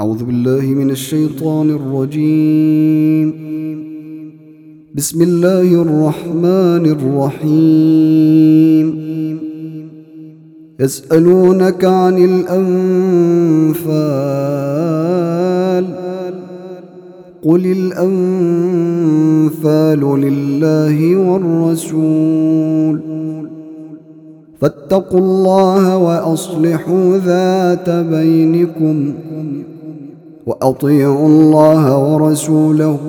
أعوذ بالله من الشيطان الرجيم. بسم الله الرحمن الرحيم. يسألونك عن الأنفال قل الأنفال لله والرسول فاتقوا الله وأصلحوا ذات بينكم وأطيعوا الله ورسوله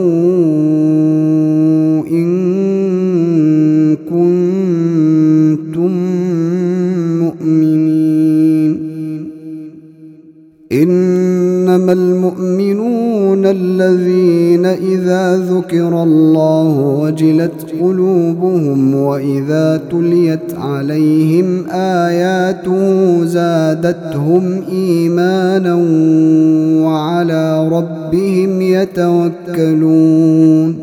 إن كنتم مؤمنين. إنما المؤمنون الذين إذا ذكر الله وجلت قلوبهم وإذا تليت عليهم آياته زادتهم إيمانا وعلى ربهم يتوكلون.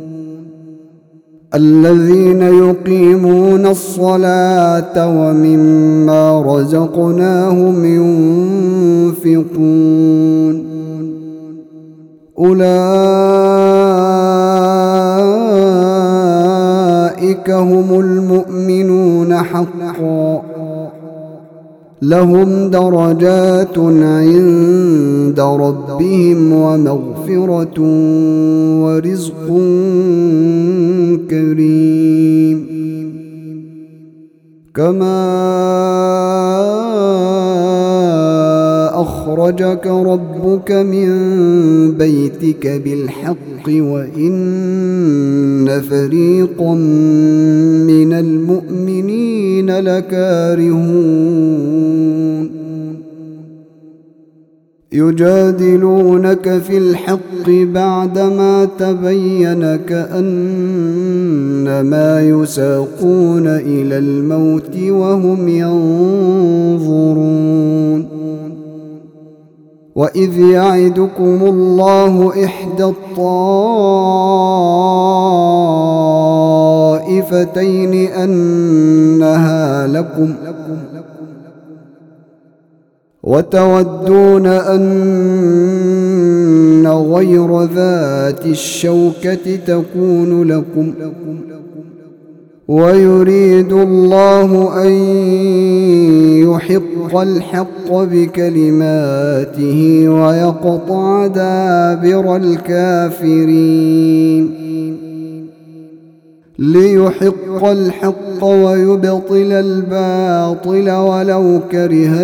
الذين يقيمون الصلاة ومما رزقناهم ينفقون أولئك هم المؤمنون حقا لهم درجات عند ربهم ومغفرة ورزق كريم. كما أخرجك ربك من بيتك بالحق وإن فريقا من المؤمنين لكارهون. يجادلونك في الحق بعدما تبين كأنما يساقون إلى الموت وهم ينظرون. وإذ يعدكم الله إحدى الطائفتين أنها لكم وتودون أن غير ذات الشوكة تكون لكم ويريد الله أن يحق الحق بكلماته ويقطع دابر الكافرين. ليحق الحق ويبطل الباطل ولو كره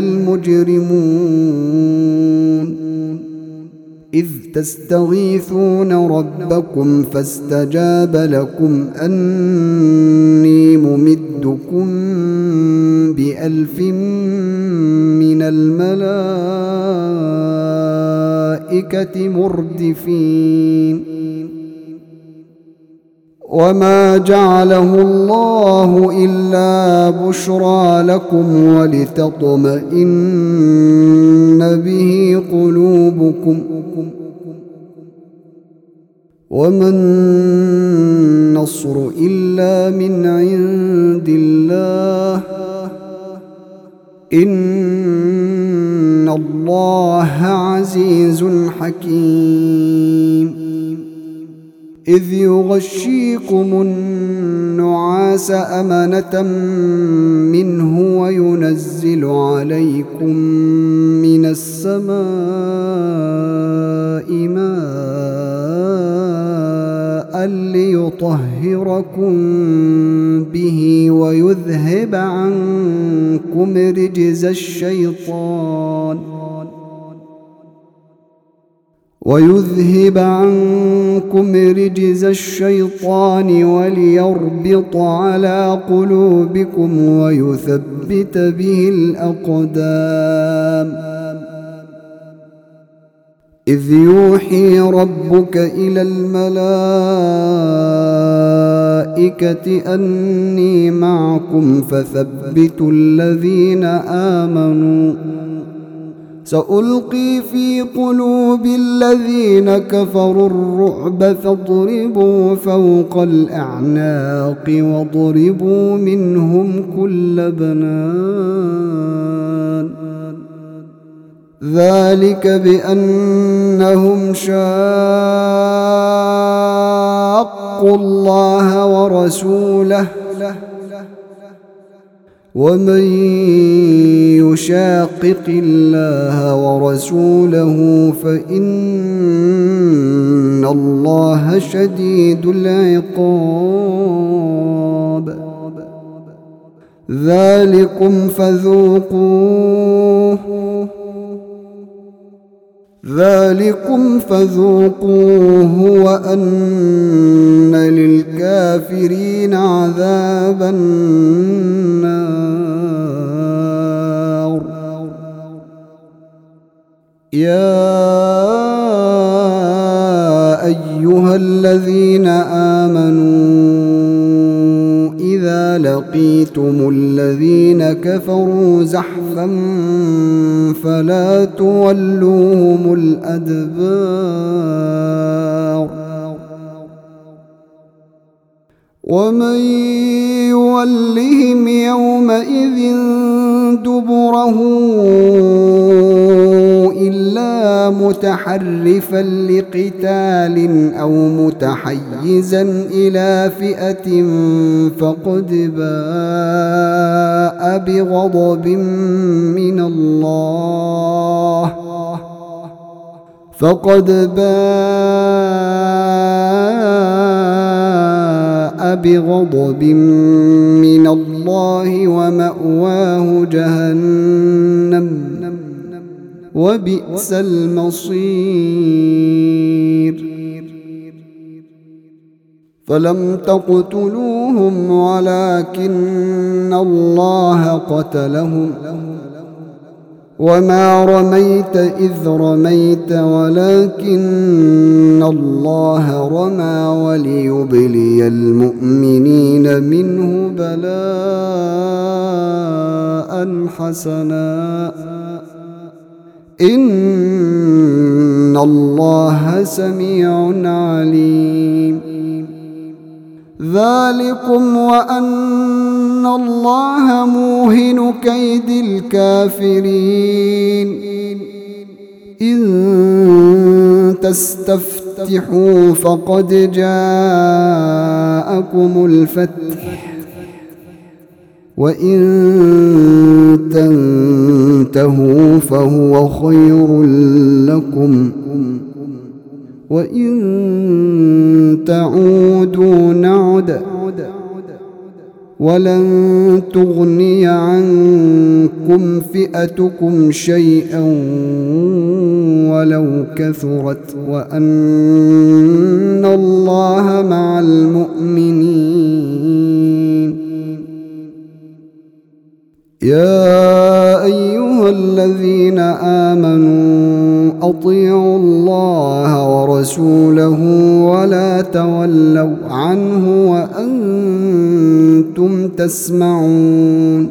المجرمون. إذ تستغيثون ربكم فاستجاب لكم أني ممدكم ب1000 من الملائكة مردفين. وما جعله الله إلا بشرى لكم ولتطمئن به قلوبكم وما النصر إلا من عند الله إن الله عزيز حكيم. إذ يغشيكم النعاس أمنة منه وينزل عليكم من السماء ماء ليطهركم به ويذهب عنكم رجز الشيطان وليربط على قلوبكم ويثبت به الأقدام. إذ يوحي ربك إلى الملائكة أني معكم فثبتوا الذين آمنوا سألقي في قلوب الذين كفروا الرعب فاضربوا فوق الأعناق واضربوا منهم كل بنان ذلك بأنهم شاقوا الله ورسوله ومن يشاقق الله ورسوله فإن الله شديد العقاب ذلكم فذوقوه وأن للكافرين عذاب النار يا أيها الذين آمنوا إذا لقيتم الذين كفروا زحفا فلا تولوهم الأدبار ومن يولهم يومئذ دبره إلا متحرفا لقتال أو متحيزا إلى فئة فقد باء بغضب من الله ومأواه جهنم وبئس المصير فلم تقتلوهم ولكن الله قتلهم وما رميت إذ رميت ولكن الله رمى وليبلي المؤمنين منه بلاء حسنا إن الله سميع عليم ذلكم وأن الله موهن كيد الكافرين إن تستفتحوا فقد جاءكم الفتح وإن تنتهوا فهو خير لكم وإن تعودوا نعد ولن تغني عنكم فئتكم شيئا ولو كثرت وأن الله مع المؤمنين يا أيها الذين آمنوا أطيعوا الله ورسوله ولا تولوا عنه وأنتم تسمعون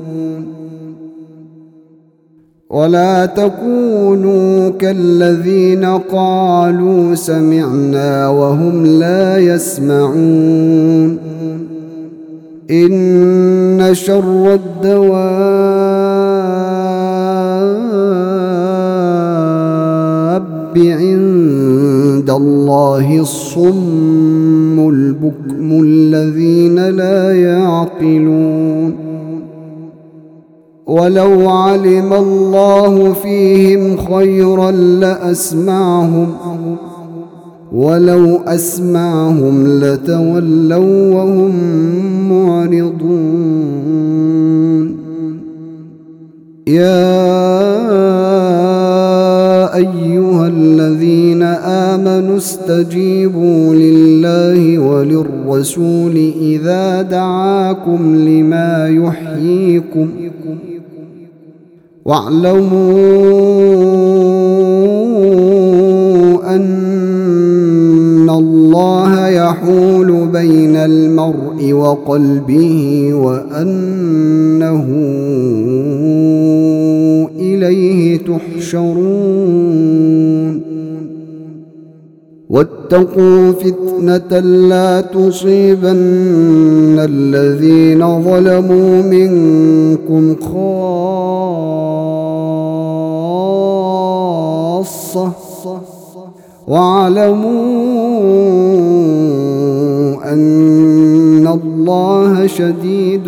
ولا تكونوا كالذين قالوا سمعنا وهم لا يسمعون إن شر الدواب عند الله الصم البكم الذين لا يعقلون ولو علم الله فيهم خيرا لأسمعهم ولو أسمعهم لتولوا وهم معرضون يا أيها الذين آمنوا استجيبوا لله وللرسول إذا دعاكم لما يحييكم واعلموا أن الله يحول بين المرء وقلبه وأنه إليه تحشرون واتقوا فتنة لا تصيبن الذين ظلموا منكم خاصة خاصة واعلموا أن الله شديد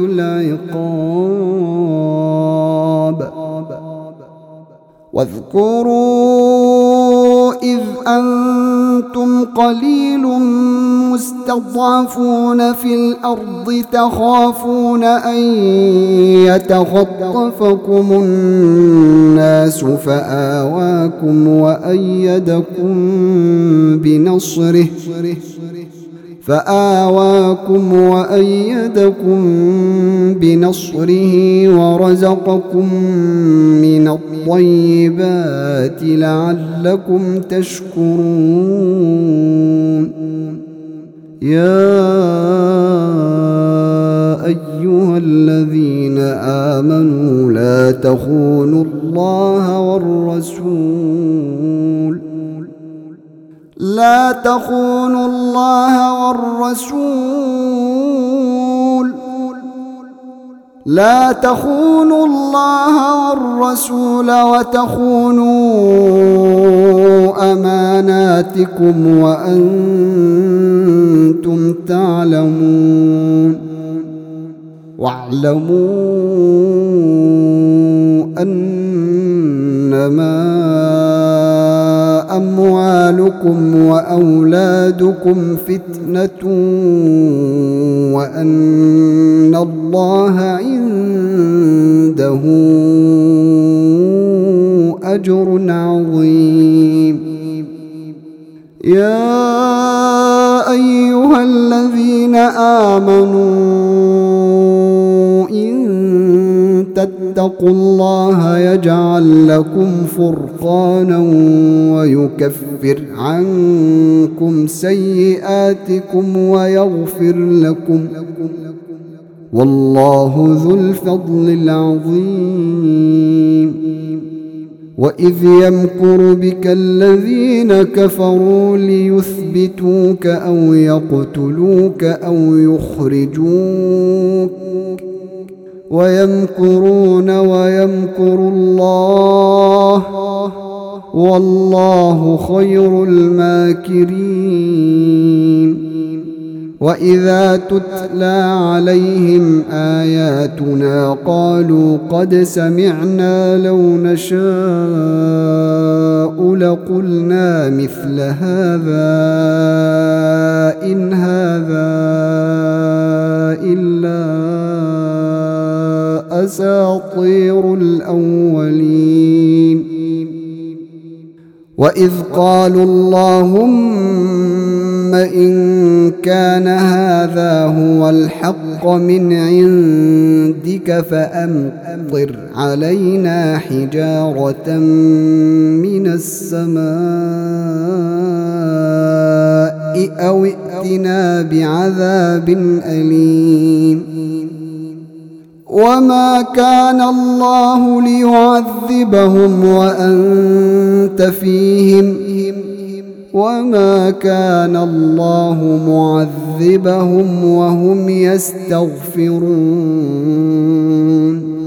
العقاب. واذكروا إذ أنتم قليل مستضعفون في الأرض تخافون أن يتخطفكم الناس فآواكم وأيدكم بنصره ورزقكم من الطيبات لعلكم تشكرون. يا أيها الذين آمنوا لا تخونوا الله والرسول وتخونوا أماناتكم وأنتم تعلمون. واعلموا أنما أموالكم وأولادكم فتنة وأن الله عنده أجر عظيم. يا أيها الذين آمنوا إن تتقوا الله يجعل لكم فرقانا ويكفر عنكم سيئاتكم ويغفر لكم والله ذو الفضل العظيم. وإذ يمكر بك الذين كفروا ليثبتوك أو يقتلوك أو يخرجوك ويمكرون ويمكر الله والله خير الماكرين. وإذا تتلى عليهم آياتنا قالوا قد سمعنا لو نشاء لقلنا مثل هذا إن هذا إلا أساطير الأولين. وإذ قالوا اللهم إن كان هذا هو الحق من عندك فأمطر علينا حجارة من السماء أو ائتنا بعذاب أليم. وما كان الله ليعذبهم وأنت فيهم وما كان الله معذبهم وهم يستغفرون.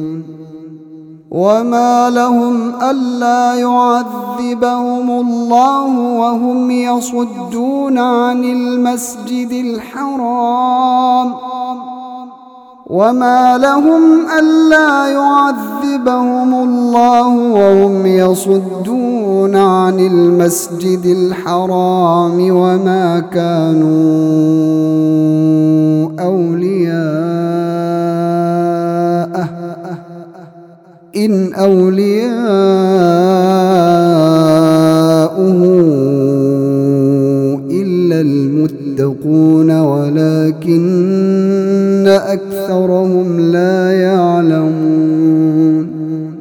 وما لهم ألا يعذبهم الله وهم يصدون عن المسجد الحرام وما لهم ألا يعذبهم الله وهم يصدون عن المسجد الحرام وما كانوا أولياءه إن أولياؤه إلا المتقون ولكن أكثرهم لا يعلمون.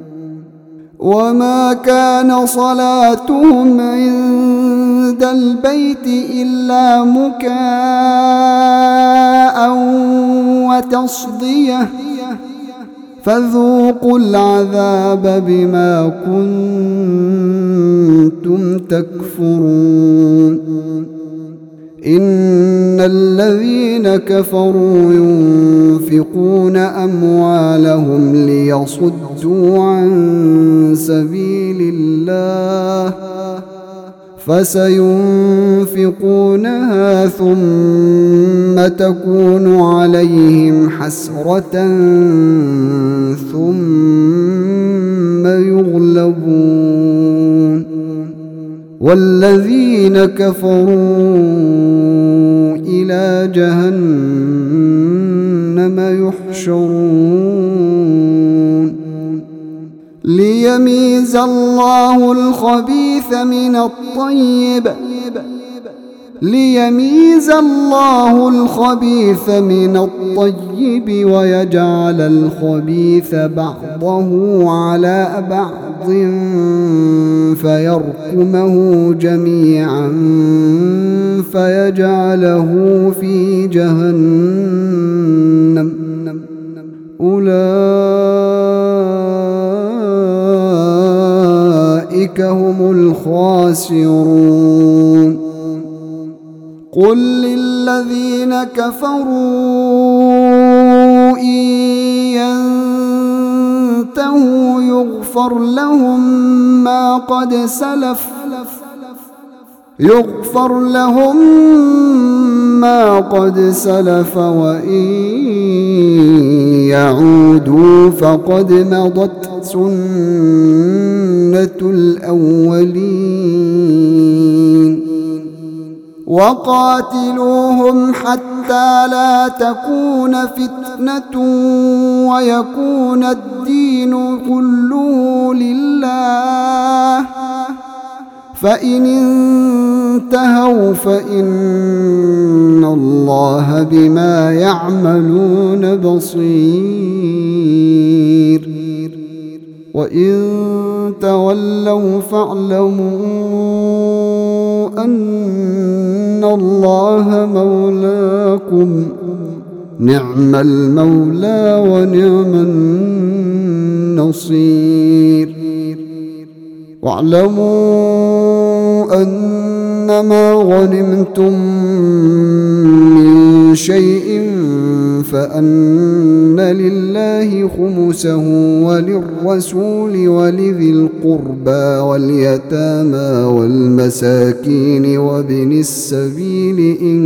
وما كان صلاتهم عند البيت إلا مكاء وتصدية فذوقوا العذاب بما كنتم تكفرون. إن الذين كفروا ينفقون أموالهم ليصدوا عن سبيل الله فسينفقونها ثم تكون عليهم حسرة ثم يغلبون والذين كفروا إلى جهنم يحشرون ليميز الله الخبيث من الطيب ويجعل الخبيث بعضه على بعض فيركمه جميعا فيجعله في جهنم أولئك هم الخاسرون قل للذين كفروا إن ينتهوا يغفر لهم ما قد سلف وإن يعودوا فقد مضت سنة الأولين وقاتلوهم حتى لا تكون فتنة ويكون الدين كله لله فإن انتهوا فإن الله بما يعملون بصير وإن تولوا فاعلموا أن الله مولاكم نعم المولى ونعم النصير واعلموا أنما غنمتم من شيء فأن لله خمسه وللرسول ولذي القربى واليتامى والمساكين وابن السبيل إن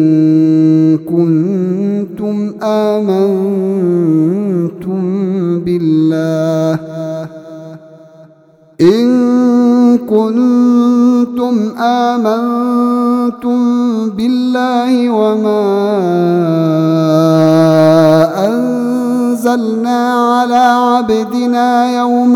كنتم آمنتم بالله وما أنزلنا على عبدنا يوم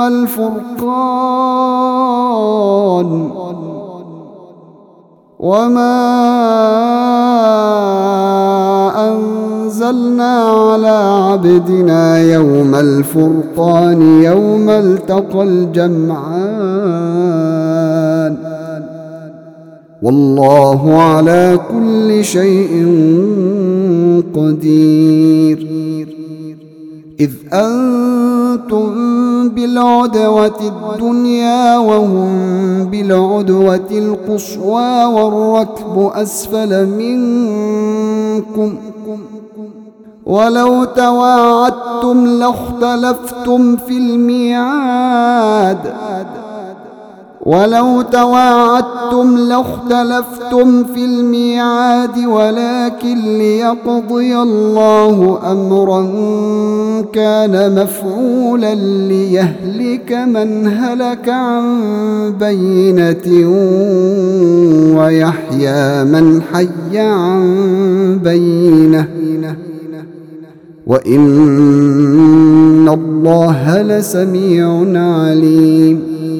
الفرقان يوم التقى الجمعان والله على كل شيء قدير إذ أنتم بالعدوة الدنيا وهم بالعدوة القصوى والركب أسفل منكم ولو تواعدتم لاختلفتم في الميعاد ولكن ليقضي الله أمرا كان مفعولا ليهلك من هلك عن بينة ويحيى من حي عن بينة وإن الله لسميع عليم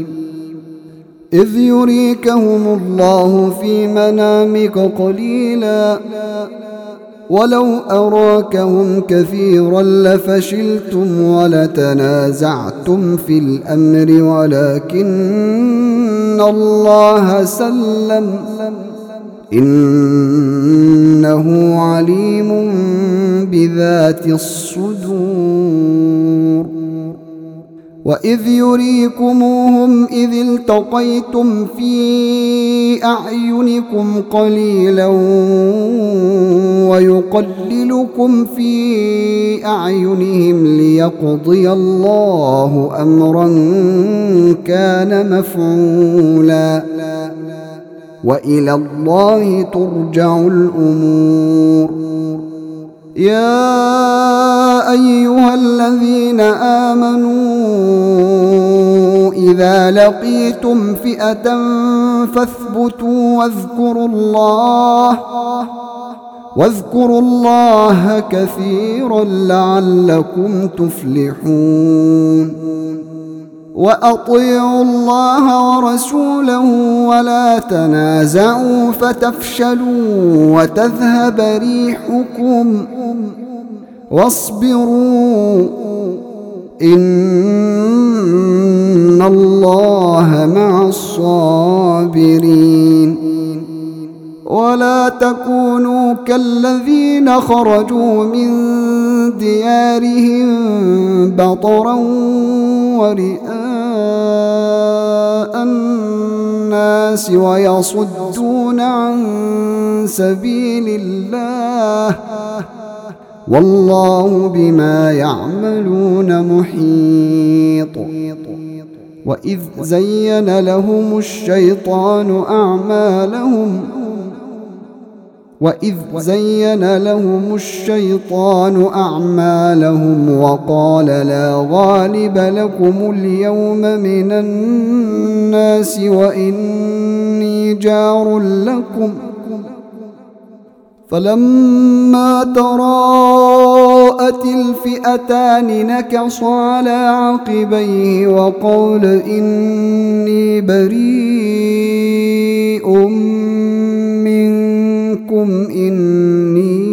إذ يريكهم الله في منامك قليلا ولو أراكهم كثيرا لفشلتم ولتنازعتم في الأمر ولكن الله سلم إنه عليم بذات الصدور وإذ يريكموهم إذ التقيتم في أعينكم قليلا ويقللكم في أعينهم ليقضي الله أمرا كان مفعولا وإلى الله ترجع الأمور. يا أيها الذين آمنوا إذا لقيتم فئة فاثبتوا واذكروا الله كثيرا لعلكم تفلحون. وأطيعوا الله ورسوله ولا تنازعوا فتفشلوا وتذهب ريحكم واصبروا إن الله مع الصابرين. ولا تكونوا كالذين خرجوا من ديارهم بطرا ورئاء الناس ويصدون عن سبيل الله والله بما يعملون محيط. وإذ زين لهم الشيطان أعمالهم وقال لا غالب لكم اليوم من الناس وإني جار لكم فلما تراءت الفئتان نكص على عقبيه وقال إني بريء منكم إني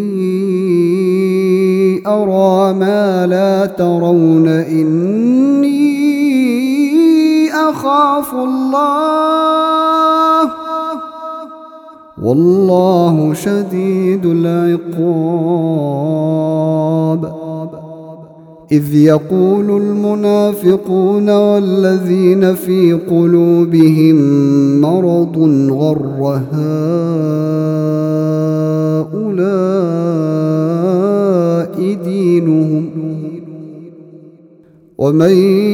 أرى ما لا ترون إني أخاف الله والله شديد العقاب. إذ يقول المنافقون والذين في قلوبهم مرض غر هؤلاء دينهم ومن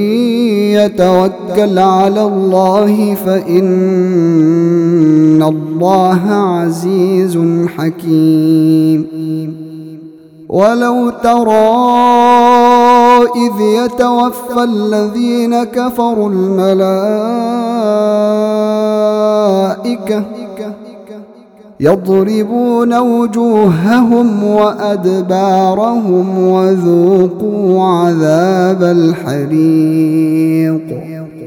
يتوكل على الله فإن الله عزيز حكيم. ولو ترى إذ يتوفى الذين كفروا الملائكة يضربون وجوههم وأدبارهم وذوقوا عذاب الحريق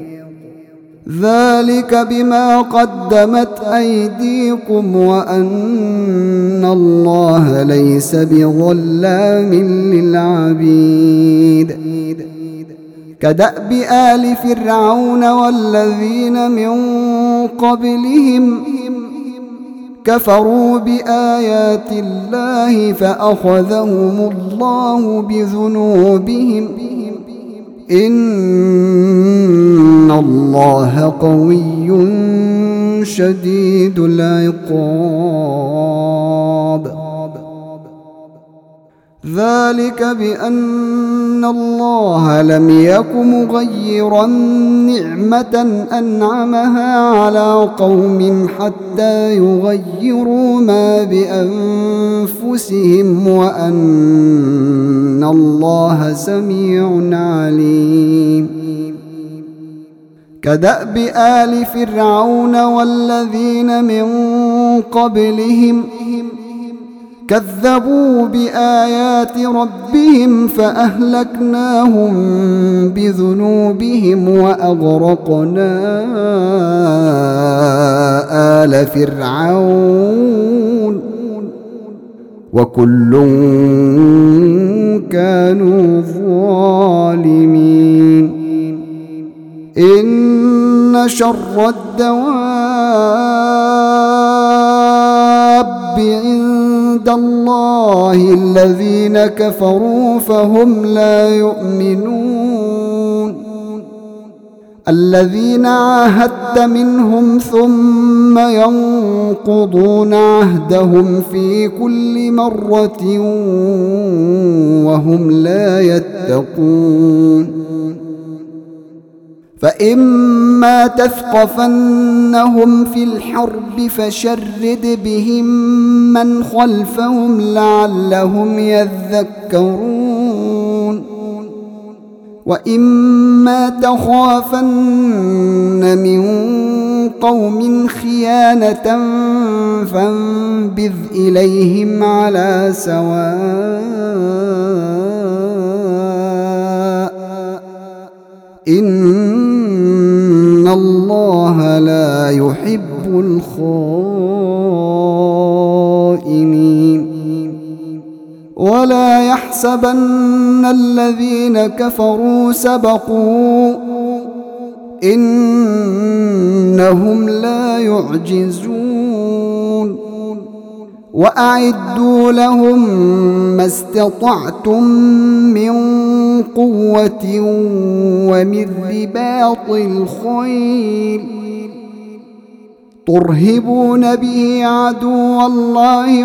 ذلك بما قدمت أيديكم وأن الله ليس بظلام للعبيد. كدأب آل فرعون والذين من قبلهم كفروا بآيات الله فأخذهم الله بذنوبهم إن الله قوي شديد العقاب. ذلك بأن الله لم يك مغيرا نعمة أنعمها على قوم حتى يغيروا ما بأنفسهم وأن الله سميع عليم. كدأب آل فرعون والذين من قبلهم كذبوا بآيات ربهم فأهلكناهم بذنوبهم وأغرقنا آل فرعون وكل كانوا ظالمين. إن شر الدواب عند الله الذين كفروا فهم لا يؤمنون. الذين عاهدت منهم ثم ينقضون عهدهم في كل مرة وهم لا يتقون. فإما تثقفنهم في الحرب فشرد بهم من خلفهم لعلهم يذكرون وإما تخافن من قوم خيانة فانبذ إليهم على سواء إن الله لا يحب الخائنين ولا يحسبن الذين كفروا سبقوا إنهم لا يعجزون وأعدوا لهم ما استطعتم من قوة ومن رباط الخيل ترهبون به عدو الله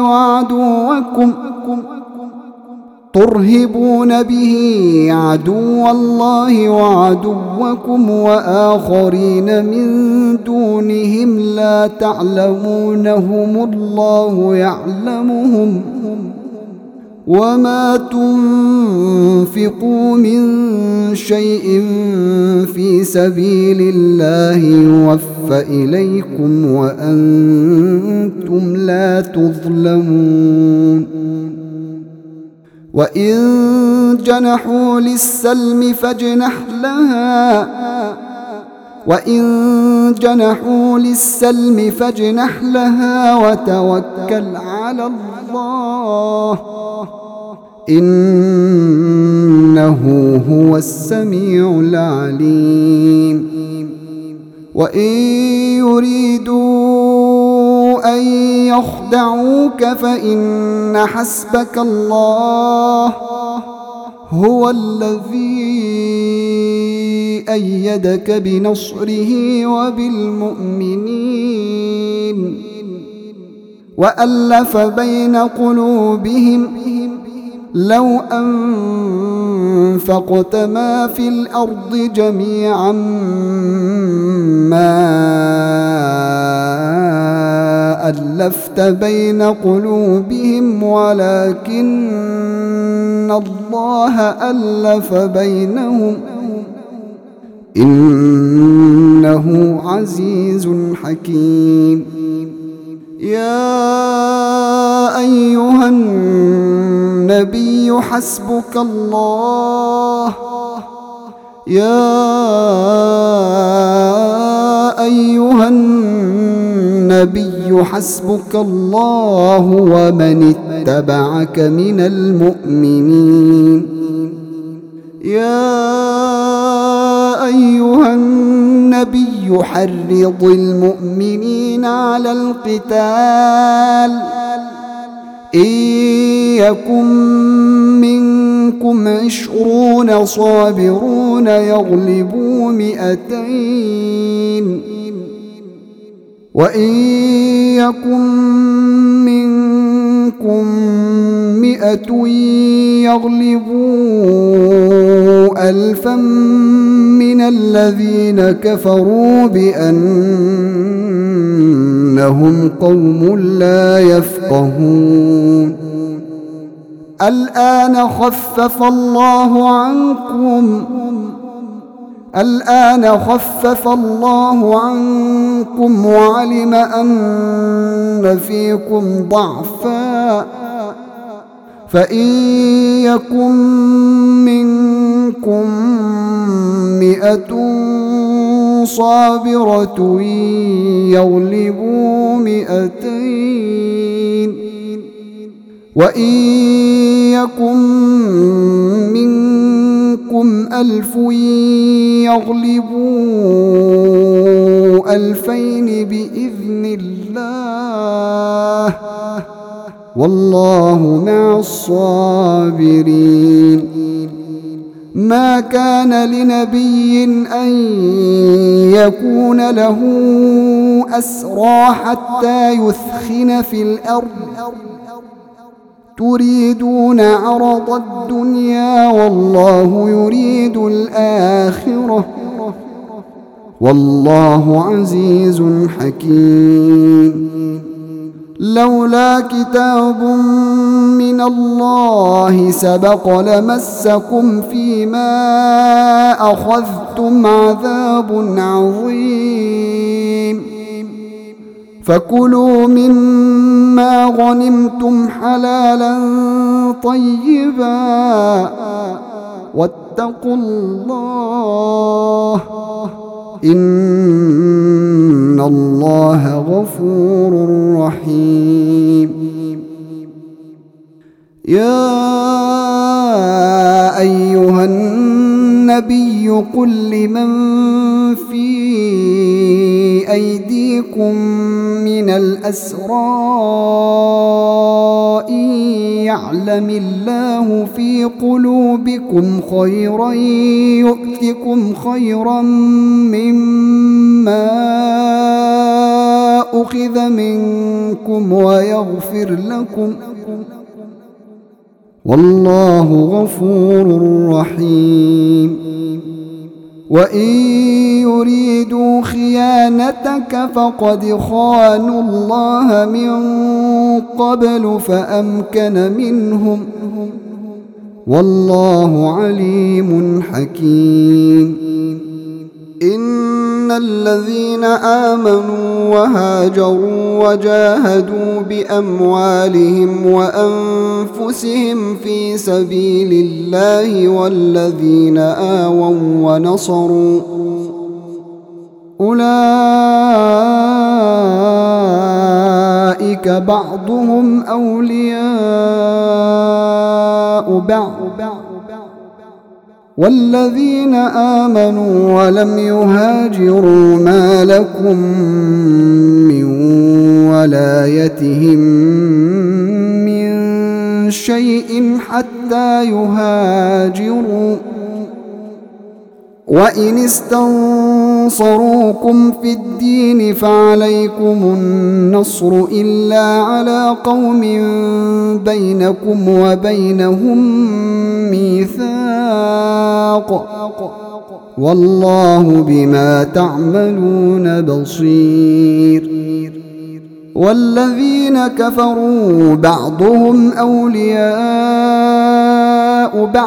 وعدوكم وآخرين من دونهم لا تعلمونهم الله يعلمهم وما تنفقوا من شيء في سبيل الله يوفى إليكم وأنتم لا تظلمون وإن جنحوا للسلم فاجنح لها وتوكل على الله إنه هو السميع العليم وإن يريدوا أن يخدعوك فإن حسبك الله هو الذي أيدك بنصره وبالمؤمنين وألف بين قلوبهم لو أنفقت ما في الأرض جميعا ما ألفت بين قلوبهم ولكن الله ألف بينهم إنه عزيز حكيم يا أيها النبي حسبك الله ومن اتبعك من المؤمنين يا أيها النبي حرض المؤمنين على القتال إن يكن منكم 20 صابرون يغلبوا 200 وإن يكن منكم 100 يغلبوا 1000 من الذين كفروا بأنهم قوم لا يفقهون الآن خفف الله عنكم وعلم أن فيكم ضعفا فإن يكن منكم 100 صابرة يغلبوا 200 وإن يكن منكم 1000 يغلبوا 2000 بإذن الله والله مع الصابرين ما كان لنبي أن يكون له أسرى حتى يثخن في الأرض تريدون عرض الدنيا والله يريد الآخرة والله عزيز حكيم. لولا كتاب من الله سبق لمسكم فيما أخذتم عذاب عظيم. فكلوا مما غنمتم حلالا طيبا واتقوا الله إن الله غفور رحيم. يا أيها النبي قل لمن في أيديكم من الأسرى إن يعلم الله في قلوبكم خيرا يؤتكم خيرا مما أخذ منكم ويغفر لكم والله غفور رحيم. وإن يريدوا خيانتك فقد خانوا الله من قبل فأمكن منهم والله عليم حكيم. إن الذين آمنوا وهاجروا وجاهدوا بأموالهم وأنفسهم في سبيل الله والذين آووا ونصروا أولئك بعضهم أولياء بعض والذين آمنوا ولم يهاجروا ما لكم من ولايتهم من شيء حتى يهاجروا. وإن استنصروكم في الدين فعليكم النصر إلا على قوم بينكم وبينهم ميثاق والله بما تعملون بصير. والذين كفروا بعضهم أولياء بعض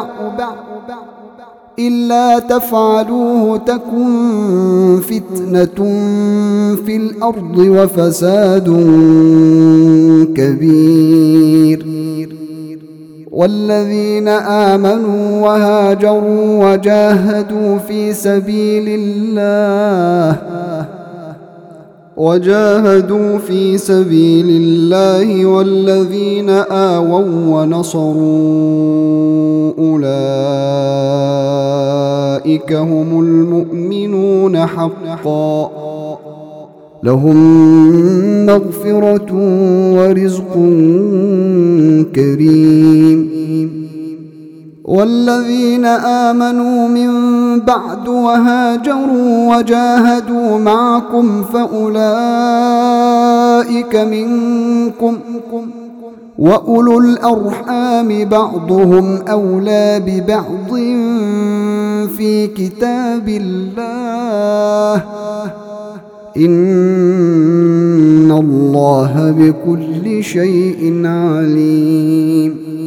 إلا تفعلوه تكن فتنة في الأرض وفساد كبير. والذين آمنوا وهاجروا وجاهدوا في سبيل الله والذين آووا ونصروا أولئك هم المؤمنون حقا لهم مغفرة ورزق كريم. والذين آمنوا من بعد وهاجروا وجاهدوا معكم فأولئك منكم وأولو الأرحام بعضهم أولى ببعض في كتاب الله إن الله بكل شيء عليم.